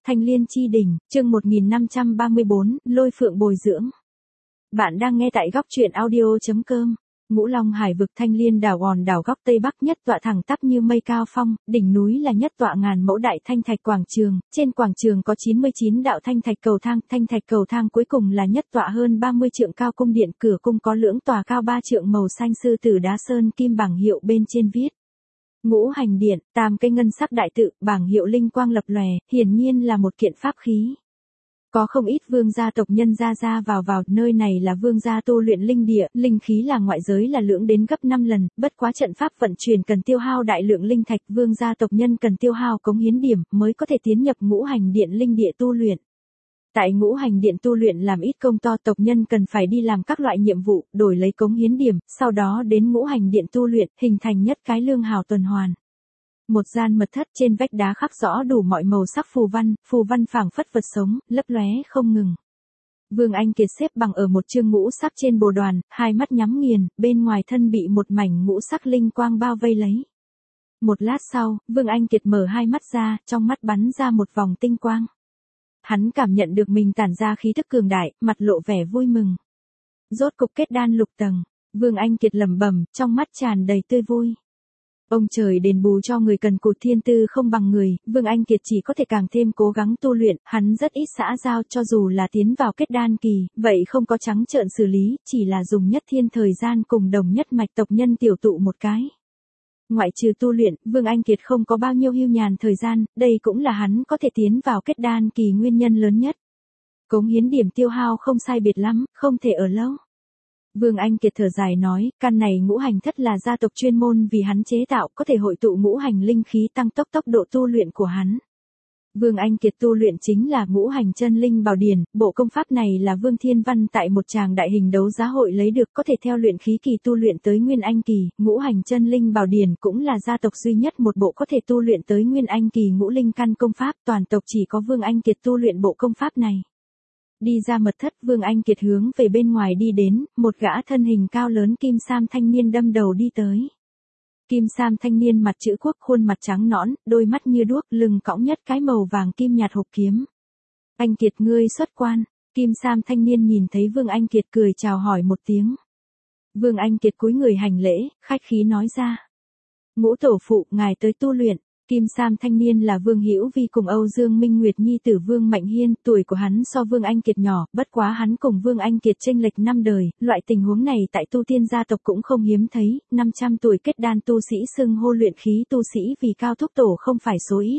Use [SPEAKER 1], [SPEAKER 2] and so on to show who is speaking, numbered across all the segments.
[SPEAKER 1] Thanh Liên chi đỉnh, chương 1534, Lôi Phượng bồi dưỡng. Bạn đang nghe tại góc truyện audio.com. Ngũ Long Hải vực Thanh Liên đảo hòn đảo góc tây bắc nhất tọa thẳng tắp như mây cao phong, đỉnh núi là nhất tọa ngàn mẫu đại thanh thạch quảng trường, trên quảng trường có 99 đạo thanh thạch cầu thang cuối cùng là nhất tọa hơn 30 trượng cao cung điện, cửa cung có lưỡng tòa cao 3 trượng màu xanh sư tử đá sơn kim bảng hiệu bên trên viết Ngũ Hành Điện, tam cây ngân sắc đại tự, bảng hiệu linh quang lập lòe, hiển nhiên là một kiện pháp khí. Có không ít vương gia tộc nhân ra vào, nơi này là vương gia tu luyện linh địa, linh khí là ngoại giới là lưỡng đến gấp 5 lần, bất quá trận pháp vận chuyển cần tiêu hao đại lượng linh thạch, vương gia tộc nhân cần tiêu hao cống hiến điểm mới có thể tiến nhập Ngũ Hành Điện linh địa tu luyện. Tại Ngũ Hành Điện tu luyện làm ít công to, tộc nhân cần phải đi làm các loại nhiệm vụ, đổi lấy cống hiến điểm, sau đó đến Ngũ Hành Điện tu luyện, hình thành nhất cái lương hào tuần hoàn. Một gian mật thất, trên vách đá khắc rõ đủ mọi màu sắc phù văn phảng phất vật sống, lấp lóe không ngừng. Vương Anh Kiệt xếp bằng ở một chương ngũ sắc trên bồ đoàn, hai mắt nhắm nghiền, bên ngoài thân bị một mảnh ngũ sắc linh quang bao vây lấy. Một lát sau, Vương Anh Kiệt mở hai mắt ra, trong mắt bắn ra một vòng tinh quang. Hắn cảm nhận được mình tản ra khí thức cường đại, mặt lộ vẻ vui mừng. Rốt cục kết đan lục tầng, Vương Anh Kiệt lẩm bẩm, trong mắt tràn đầy tươi vui. Ông trời đền bù cho người cần cù, thiên tư không bằng người, Vương Anh Kiệt chỉ có thể càng thêm cố gắng tu luyện, hắn rất ít xã giao, cho dù là tiến vào kết đan kỳ, vậy không có trắng trợn xử lý, chỉ là dùng nhất thiên thời gian cùng đồng nhất mạch tộc nhân tiểu tụ một cái. Ngoại trừ tu luyện, Vương Anh Kiệt không có bao nhiêu hưu nhàn thời gian, đây cũng là hắn có thể tiến vào kết đan kỳ nguyên nhân lớn nhất. Cống hiến điểm tiêu hao không sai biệt lắm, không thể ở lâu. Vương Anh Kiệt thở dài nói, căn này ngũ hành thất là gia tộc chuyên môn vì hắn chế tạo, có thể hội tụ ngũ hành linh khí tăng tốc tốc độ tu luyện của hắn. Vương Anh Kiệt tu luyện chính là ngũ hành chân linh bảo điển, bộ công pháp này là Vương Thiên Văn tại một tràng đại hình đấu giá hội lấy được, có thể theo luyện khí kỳ tu luyện tới nguyên anh kỳ, ngũ hành chân linh bảo điển cũng là gia tộc duy nhất một bộ có thể tu luyện tới nguyên anh kỳ ngũ linh căn công pháp, toàn tộc chỉ có Vương Anh Kiệt tu luyện bộ công pháp này. Đi ra mật thất, Vương Anh Kiệt hướng về bên ngoài đi đến, một gã thân hình cao lớn kim sam thanh niên đâm đầu đi tới. Kim sam thanh niên mặt chữ quốc, khuôn mặt trắng nõn, đôi mắt như đuốc, lưng cõng nhất cái màu vàng kim nhạt hộp kiếm. Anh Kiệt, ngươi xuất quan. Kim sam thanh niên nhìn thấy Vương Anh Kiệt cười chào hỏi một tiếng. Vương Anh Kiệt cúi người hành lễ, khách khí nói ra. Ngũ tổ phụ, ngài tới tu luyện. Kim sam thanh niên là Vương Hữu Vi cùng Âu Dương Minh Nguyệt nhi tử Vương Mạnh Hiên, tuổi của hắn so Vương Anh Kiệt nhỏ, bất quá hắn cùng Vương Anh Kiệt chênh lệch 5 đời, loại tình huống này tại tu tiên gia tộc cũng không hiếm thấy, 500 tuổi kết đan tu sĩ xưng hô luyện khí tu sĩ vì cao thúc tổ không phải số ít.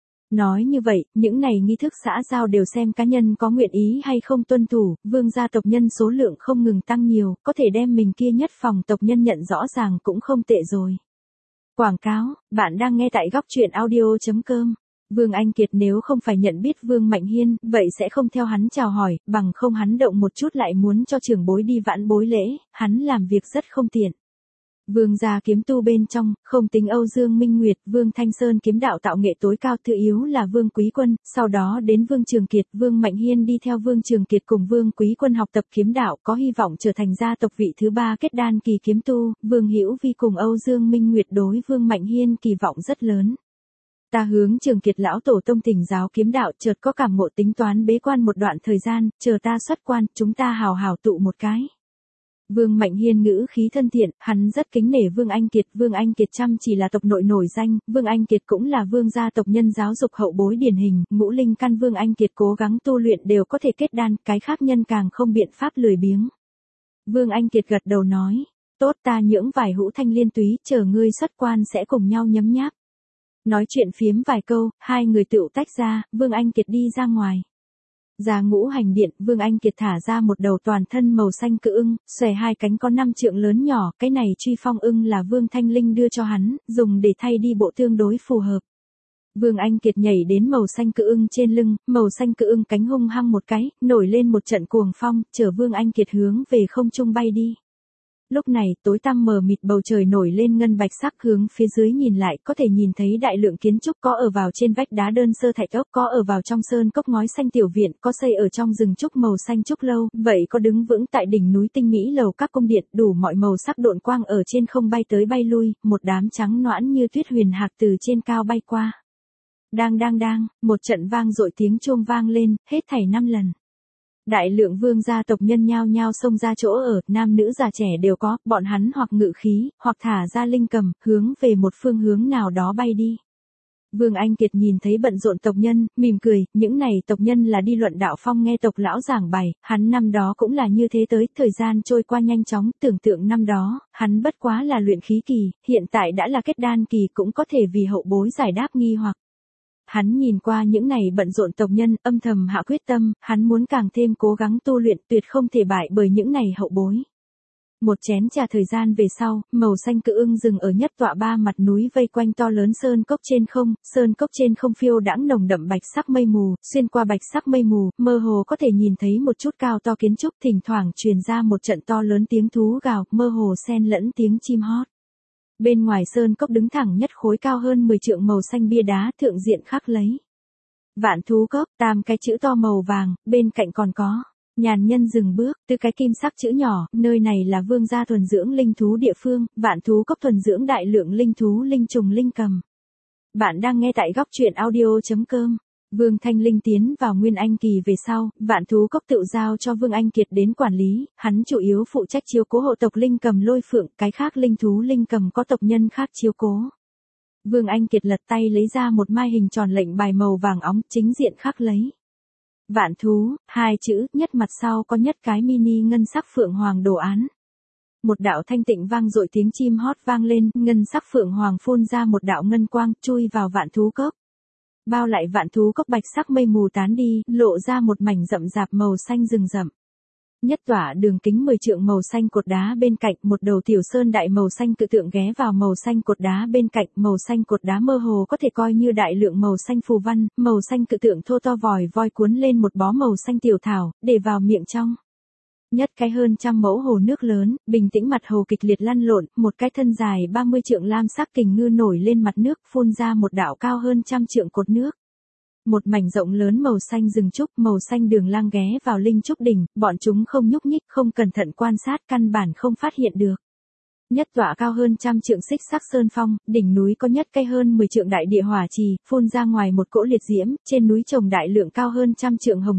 [SPEAKER 1] Nói như vậy, những này nghi thức xã giao đều xem cá nhân có nguyện ý hay không tuân thủ, Vương gia tộc nhân số lượng không ngừng tăng nhiều, có thể đem mình kia nhất phòng tộc nhân nhận rõ ràng cũng không tệ rồi. Quảng cáo, bạn đang nghe tại góc truyện audio.com. Vương Anh Kiệt nếu không phải nhận biết Vương Mạnh Hiên, vậy sẽ không theo hắn chào hỏi, bằng không hắn động một chút lại muốn cho trưởng bối đi vãn bối lễ, hắn làm việc rất không tiện. Vương gia kiếm tu bên trong, không tính Âu Dương Minh Nguyệt, Vương Thanh Sơn kiếm đạo tạo nghệ tối cao, thứ yếu là Vương Quý Quân, sau đó đến Vương Trường Kiệt, Vương Mạnh Hiên đi theo Vương Trường Kiệt cùng Vương Quý Quân học tập kiếm đạo, có hy vọng trở thành gia tộc vị thứ 3 kết đan kỳ kiếm tu, Vương Hữu Vi cùng Âu Dương Minh Nguyệt đối Vương Mạnh Hiên kỳ vọng rất lớn. Ta hướng Trường Kiệt lão tổ tông thỉnh giáo kiếm đạo, chợt có cảm ngộ, tính toán bế quan một đoạn thời gian, chờ ta xuất quan, chúng ta hào hào tụ một cái. Vương Mạnh Hiên ngữ khí thân thiện, hắn rất kính nể Vương Anh Kiệt chăm chỉ là tộc nội nổi danh, Vương Anh Kiệt cũng là vương gia tộc nhân giáo dục hậu bối điển hình, ngũ linh căn Vương Anh Kiệt cố gắng tu luyện đều có thể kết đan, cái khác nhân càng không biện pháp lười biếng. Vương Anh Kiệt gật đầu nói, tốt, ta nhưỡng vài hũ thanh liên túy, chờ ngươi xuất quan sẽ cùng nhau nhấm nháp. Nói chuyện phiếm vài câu, hai người tựu tách ra, Vương Anh Kiệt đi ra ngoài. Ra Ngũ Hành Điện, Vương Anh Kiệt thả ra một đầu toàn thân màu xanh cự ưng, xòe hai cánh có 5 trượng lớn nhỏ, cái này truy phong ưng là Vương Thanh Linh đưa cho hắn, dùng để thay đi bộ tương đối phù hợp. Vương Anh Kiệt nhảy đến màu xanh cự ưng trên lưng, màu xanh cự ưng cánh hung hăng một cái, nổi lên một trận cuồng phong, chở Vương Anh Kiệt hướng về không trung bay đi. Lúc này, tối tăm mờ mịt, bầu trời nổi lên ngân bạch sắc, hướng phía dưới nhìn lại, có thể nhìn thấy đại lượng kiến trúc, có ở vào trên vách đá đơn sơ thạch ốc, có ở vào trong sơn cốc ngói xanh tiểu viện, có xây ở trong rừng trúc màu xanh trúc lâu, vậy có đứng vững tại đỉnh núi tinh mỹ lầu các cung điện, đủ mọi màu sắc độn quang ở trên không bay tới bay lui, một đám trắng noãn như tuyết huyền hạc từ trên cao bay qua. Đang, một trận vang dội tiếng chuông vang lên, hết thảy 5 lần. Đại lượng vương gia tộc nhân nhao nhao xông ra chỗ ở, nam nữ già trẻ đều có, bọn hắn hoặc ngự khí, hoặc thả ra linh cầm, hướng về một phương hướng nào đó bay đi. Vương Anh Kiệt nhìn thấy bận rộn tộc nhân, mỉm cười, những này tộc nhân là đi luận đạo phong nghe tộc lão giảng bài, hắn năm đó cũng là như thế tới, thời gian trôi qua nhanh chóng, tưởng tượng năm đó, hắn bất quá là luyện khí kỳ, hiện tại đã là kết đan kỳ cũng có thể vì hậu bối giải đáp nghi hoặc. Hắn nhìn qua những này bận rộn tộc nhân, âm thầm hạ quyết tâm, hắn muốn càng thêm cố gắng tu luyện, tuyệt không thể bại bởi những này hậu bối. Một chén trà thời gian về sau, màu xanh cự ưng rừng ở nhất tọa 3 mặt núi vây quanh to lớn sơn cốc trên không phiêu đãng nồng đậm bạch sắc mây mù, xuyên qua bạch sắc mây mù, mơ hồ có thể nhìn thấy một chút cao to kiến trúc, thỉnh thoảng truyền ra một trận to lớn tiếng thú gào, mơ hồ xen lẫn tiếng chim hót. Bên ngoài sơn cốc đứng thẳng nhất khối cao hơn 10 trượng màu xanh bia đá, thượng diện khắc lấy Vạn thú cốc, 8 cái chữ to màu vàng, bên cạnh còn có nhàn nhân dừng bước, từ cái kim sắc chữ nhỏ, nơi này là vương gia thuần dưỡng linh thú địa phương, Vạn thú cốc thuần dưỡng đại lượng linh thú linh trùng linh cầm. Bạn đang nghe tại góc truyện audio.com. Vương Thanh Linh tiến vào Nguyên Anh kỳ về sau, Vạn thú cốc tự giao cho Vương Anh Kiệt đến quản lý, hắn chủ yếu phụ trách chiếu cố hộ tộc linh cầm Lôi Phượng, cái khác linh thú linh cầm có tộc nhân khác chiếu cố. Vương Anh Kiệt lật tay lấy ra một mai hình tròn lệnh bài màu vàng óng, chính diện khắc lấy Vạn thú, 2 chữ, nhất mặt sau có nhất cái mini ngân sắc phượng hoàng đồ án. Một đạo thanh tịnh vang dội tiếng chim hót vang lên, ngân sắc phượng hoàng phun ra một đạo ngân quang, chui vào Vạn thú cốc. Bao lại Vạn thú cốc bạch sắc mây mù tán đi, lộ ra một mảnh rậm rạp màu xanh rừng rậm. Nhất tỏa đường kính 10 trượng màu xanh cột đá bên cạnh, một đầu tiểu sơn đại màu xanh cự tượng ghé vào màu xanh cột đá bên cạnh, màu xanh cột đá mơ hồ có thể coi như đại lượng màu xanh phù văn, màu xanh cự tượng thô to vòi voi cuốn lên một bó màu xanh tiểu thảo, để vào miệng trong. Nhất cái hơn 100 mẫu hồ nước lớn, bình tĩnh mặt hồ kịch liệt lăn lộn, một cái thân dài 30 trượng lam sắc kình ngư nổi lên mặt nước, phun ra một đạo cao hơn 100 trượng cột nước. Một mảnh rộng lớn màu xanh rừng trúc, màu xanh đường lang ghé vào linh trúc đỉnh, bọn chúng không nhúc nhích, không cẩn thận quan sát, căn bản không phát hiện được. Nhất tọa cao hơn 100 trượng xích sắc sơn phong, đỉnh núi có nhất cây hơn 10 trượng đại địa hỏa trì, phun ra ngoài một cỗ liệt diễm, trên núi trồng đại lượng cao hơn 100 trượng hồng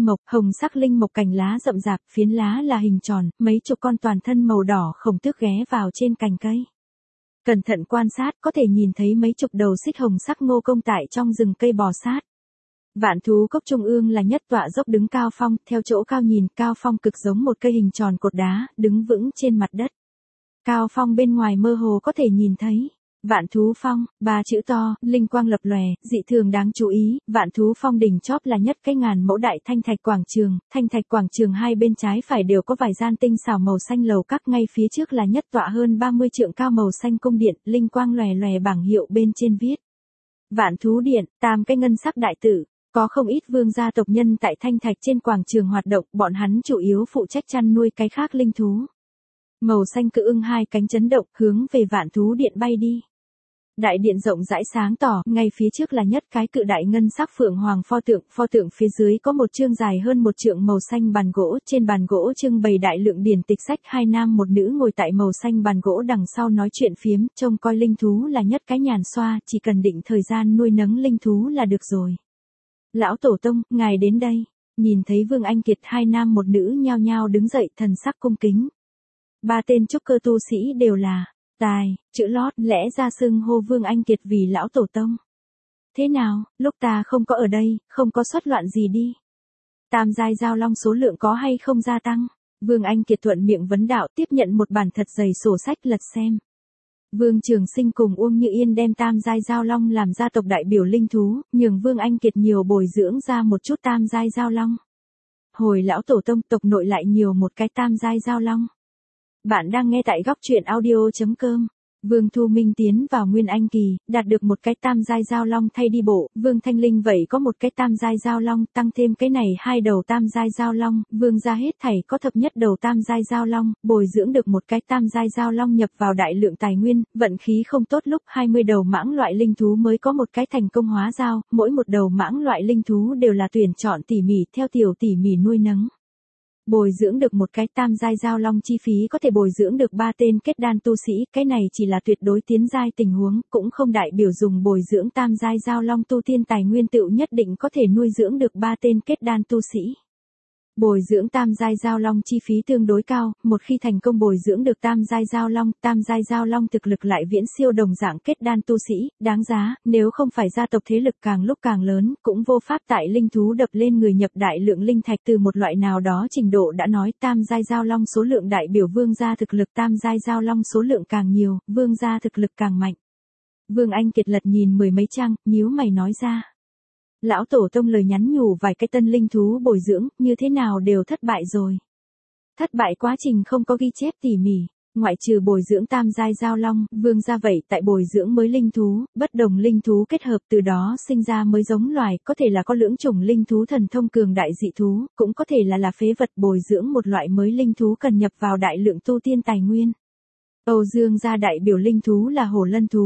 [SPEAKER 1] sắc linh mộc cành lá rậm rạp, phiến lá là hình tròn, mấy chục con toàn thân màu đỏ khổng tước ghé vào trên cành cây. Cẩn thận quan sát, có thể nhìn thấy mấy chục đầu xích hồng sắc ngô công tại trong rừng cây bò sát. Vạn thú cốc trung ương là nhất tọa dốc đứng cao phong, theo chỗ cao nhìn, cao phong cực giống một cây hình tròn cột đá, đứng vững trên mặt đất. Cao phong bên ngoài mơ hồ có thể nhìn thấy Vạn thú phong, 3 chữ to, linh quang lập lòe, dị thường đáng chú ý, Vạn thú phong đỉnh chóp là nhất cái ngàn mẫu đại thanh thạch quảng trường hai bên trái phải đều có vài gian tinh xảo màu xanh lầu các, ngay phía trước là nhất tọa hơn 30 trượng cao màu xanh cung điện, linh quang lòe lòe bảng hiệu bên trên viết Vạn thú điện, 8 cái ngân sắc đại tử. Có không ít vương gia tộc nhân tại thanh thạch trên quảng trường hoạt động, bọn hắn chủ yếu phụ trách chăn nuôi cái khác linh thú. Màu xanh cự ưng 2 cánh chấn động, hướng về Vạn thú điện bay đi. Đại điện rộng rãi sáng tỏ, ngay phía trước là nhất cái cự đại ngân sắc phượng hoàng pho tượng phía dưới có một chương dài hơn 1 trượng màu xanh bàn gỗ, trên bàn gỗ trưng bày đại lượng điển tịch sách, 2 nam 1 nữ ngồi tại màu xanh bàn gỗ đằng sau nói chuyện phiếm, trông coi linh thú là nhất cái nhàn xoa, chỉ cần định thời gian nuôi nấng linh thú là được rồi. Lão tổ tông, ngài đến đây. Nhìn thấy Vương Anh Kiệt, 2 nam 1 nữ nhao nhao đứng dậy, thần sắc cung kính. 3 tên trúc cơ tu sĩ đều là tài, chữ lót, lẽ ra xưng hô Vương Anh Kiệt vì lão tổ tông. Thế nào, lúc ta không có ở đây, không có xuất loạn gì đi. Tam giai giao long số lượng có hay không gia tăng? Vương Anh Kiệt thuận miệng vấn đạo, tiếp nhận một bản thật dày sổ sách lật xem. Vương Trường Sinh cùng Uông Như Yên đem tam giai giao long làm gia tộc đại biểu linh thú, nhường Vương Anh Kiệt nhiều bồi dưỡng ra một chút tam giai giao long. Hồi lão tổ tông, tộc nội lại nhiều một cái tam giai giao long. Bạn đang nghe tại góc truyện audio.com. Vương Thu Minh tiến vào Nguyên Anh kỳ, đạt được một cái tam giai giao long thay đi bộ, Vương Thanh Linh vậy có một cái tam giai giao long, tăng thêm cái này 2 đầu tam giai giao long, Vương gia hết thảy có thập nhất đầu tam giai giao long, bồi dưỡng được một cái tam giai giao long nhập vào đại lượng tài nguyên, vận khí không tốt lúc 20 đầu mãng loại linh thú mới có một cái thành công hóa giao, mỗi một đầu mãng loại linh thú đều là tuyển chọn tỉ mỉ theo tiểu tỉ mỉ nuôi nấng. Bồi dưỡng được một cái tam giai giao long chi phí có thể bồi dưỡng được 3 tên kết đan tu sĩ, cái này chỉ là tuyệt đối tiến giai tình huống, cũng không đại biểu dùng bồi dưỡng tam giai giao long tu tiên tài nguyên tựu nhất định có thể nuôi dưỡng được 3 tên kết đan tu sĩ. Bồi dưỡng tam giai giao long chi phí tương đối cao, một khi thành công bồi dưỡng được tam giai giao long thực lực lại viễn siêu đồng dạng kết đan tu sĩ, đáng giá, nếu không phải gia tộc thế lực càng lúc càng lớn, cũng vô pháp tại linh thú đập lên người nhập đại lượng linh thạch từ một loại nào đó trình độ đã nói tam giai giao long số lượng đại biểu vương gia thực lực tam giai giao long số lượng càng nhiều, vương gia thực lực càng mạnh. Vương Anh Kiệt lật nhìn mười mấy trang, nhíu mày nói ra. Lão tổ tông lời nhắn nhủ vài cái tân linh thú bồi dưỡng, như thế nào đều thất bại rồi. Thất bại quá trình không có ghi chép tỉ mỉ, ngoại trừ bồi dưỡng tam giai giao long, vương gia vậy tại bồi dưỡng mới linh thú, bất đồng linh thú kết hợp từ đó sinh ra mới giống loài, có thể là có lưỡng chủng linh thú thần thông cường đại dị thú, cũng có thể là phế vật bồi dưỡng một loại mới linh thú cần nhập vào đại lượng tu tiên tài nguyên. Âu Dương gia đại biểu linh thú là hổ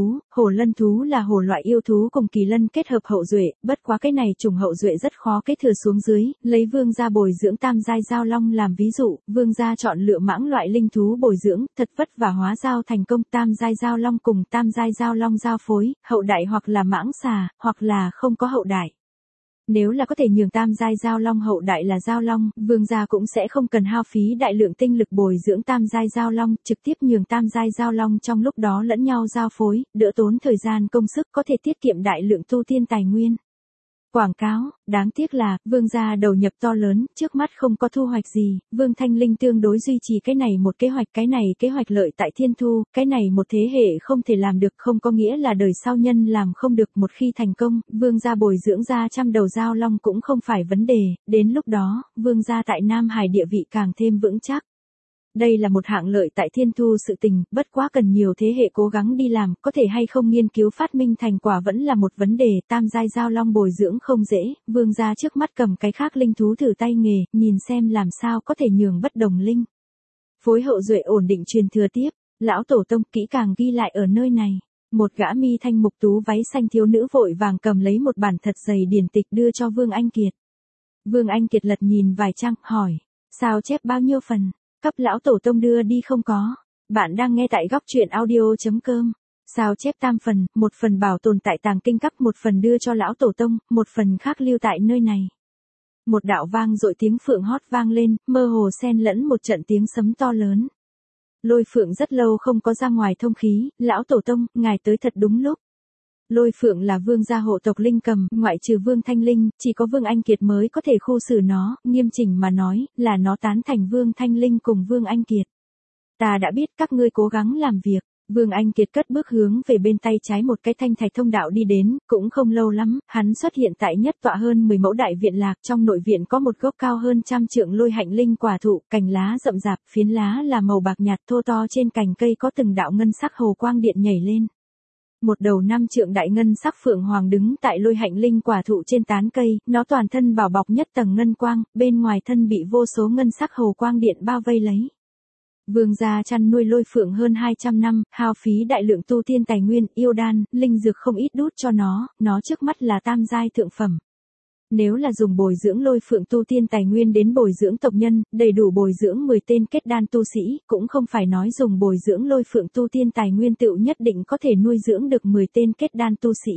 [SPEAKER 1] lân thú là hổ loại yêu thú cùng kỳ lân kết hợp hậu duệ, bất quá cái này trùng hậu duệ rất khó kế thừa xuống dưới, lấy vương gia bồi dưỡng tam giai giao long làm ví dụ, vương gia chọn lựa mãng loại linh thú bồi dưỡng, thật vất vả hóa giao thành công tam giai giao long cùng tam giai giao long giao phối, hậu đại hoặc là mãng xà, hoặc là không có hậu đại. Nếu là có thể nhường tam giai giao long hậu đại là giao long, vương gia cũng sẽ không cần hao phí đại lượng tinh lực bồi dưỡng tam giai giao long, trực tiếp nhường tam giai giao long trong lúc đó lẫn nhau giao phối, đỡ tốn thời gian công sức có thể tiết kiệm đại lượng tu tiên tài nguyên. Quảng cáo, đáng tiếc là, vương gia đầu nhập to lớn, trước mắt không có thu hoạch gì, vương Thanh Linh tương đối duy trì cái này một kế hoạch lợi tại thiên thu, cái này một thế hệ không thể làm được không có nghĩa là đời sau nhân làm không được một khi thành công, vương gia bồi dưỡng ra trăm đầu giao long cũng không phải vấn đề, đến lúc đó, vương gia tại Nam Hải địa vị càng thêm vững chắc. Đây là một hạng lợi tại thiên thu sự tình, bất quá cần nhiều thế hệ cố gắng đi làm, có thể hay không nghiên cứu phát minh thành quả vẫn là một vấn đề, tam giai giao long bồi dưỡng không dễ, vương gia trước mắt cầm cái khác linh thú thử tay nghề, nhìn xem làm sao có thể nhường bất đồng linh. Phối hậu duệ ổn định truyền thừa tiếp, lão tổ tông kỹ càng ghi lại ở nơi này. Một gã mi thanh mục tú váy xanh thiếu nữ vội vàng cầm lấy một bản thật dày điển tịch đưa cho Vương Anh Kiệt. Vương Anh Kiệt lật nhìn vài trang, hỏi, sao chép bao nhiêu phần? Cấp lão tổ tông đưa đi không có. Bạn đang nghe tại góc truyện audio.com. Sao chép tam phần, một phần bảo tồn tại tàng kinh các, một phần đưa cho lão tổ tông, một phần khác lưu tại nơi này. Một đạo vang dội tiếng phượng hót vang lên, mơ hồ xen lẫn một trận tiếng sấm to lớn. Lôi Phượng rất lâu không có ra ngoài thông khí, lão tổ tông, ngài tới thật đúng lúc. Lôi Phượng là vương gia hộ tộc linh cầm, ngoại trừ Vương Thanh Linh, chỉ có Vương Anh Kiệt mới có thể khu xử nó, nghiêm chỉnh mà nói, là nó tán thành Vương Thanh Linh cùng Vương Anh Kiệt. Ta đã biết các ngươi cố gắng làm việc, Vương Anh Kiệt cất bước hướng về bên tay trái một cái thanh thạch thông đạo đi đến, cũng không lâu lắm, hắn xuất hiện tại nhất tọa hơn 10 mẫu đại viện lạc, trong nội viện có một gốc cao hơn 100 trượng lôi hạnh linh quả thụ, cành lá rậm rạp, phiến lá là màu bạc nhạt thô to, trên cành cây có từng đạo ngân sắc hồ quang điện nhảy lên. Một đầu 5 trượng đại ngân sắc phượng hoàng đứng tại lôi hạnh linh quả thụ trên tán cây, nó toàn thân bảo bọc nhất tầng ngân quang, bên ngoài thân bị vô số ngân sắc hồ quang điện bao vây lấy. Vương gia chăn nuôi lôi phượng hơn 200 năm, hao phí đại lượng tu tiên tài nguyên, yêu đan, linh dược không ít đút cho nó trước mắt là tam giai thượng phẩm. Nếu là dùng bồi dưỡng lôi phượng tu tiên tài nguyên đến bồi dưỡng tộc nhân, đầy đủ bồi dưỡng 10 tên kết đan tu sĩ, cũng không phải nói dùng bồi dưỡng lôi phượng tu tiên tài nguyên tựu nhất định có thể nuôi dưỡng được 10 tên kết đan tu sĩ.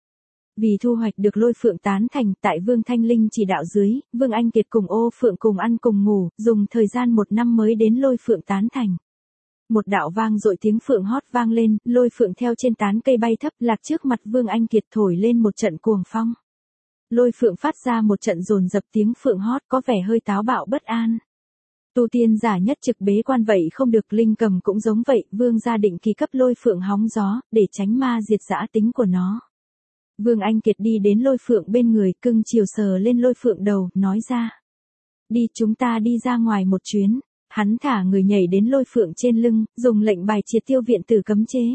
[SPEAKER 1] Vì thu hoạch được lôi phượng tán thành, tại Vương Thanh Linh chỉ đạo dưới, Vương Anh Kiệt cùng Ô Phượng cùng ăn cùng ngủ, dùng thời gian 1 năm mới đến lôi phượng tán thành. Một đạo vang dội tiếng phượng hót vang lên, lôi phượng theo trên tán cây bay thấp lạc trước mặt Vương Anh Kiệt thổi lên một trận cuồng phong. Lôi phượng phát ra một trận dồn dập tiếng phượng hót có vẻ hơi táo bạo bất an. Tu tiên giả nhất trực bế quan vậy không được, linh cầm cũng giống vậy, vương gia định kỳ cấp lôi phượng hóng gió, để tránh ma diệt dã tính của nó. Vương Anh Kiệt đi đến lôi phượng bên người, cưng chiều sờ lên lôi phượng đầu, nói ra. Đi, chúng ta đi ra ngoài một chuyến. Hắn thả người nhảy đến lôi phượng trên lưng, dùng lệnh bài triệt tiêu viện tử cấm chế.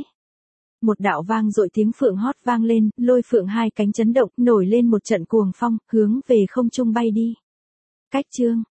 [SPEAKER 1] Một đạo vang dội tiếng phượng hót vang lên, lôi phượng hai cánh chấn động, nổi lên một trận cuồng phong, hướng về không trung bay đi. Cách chương.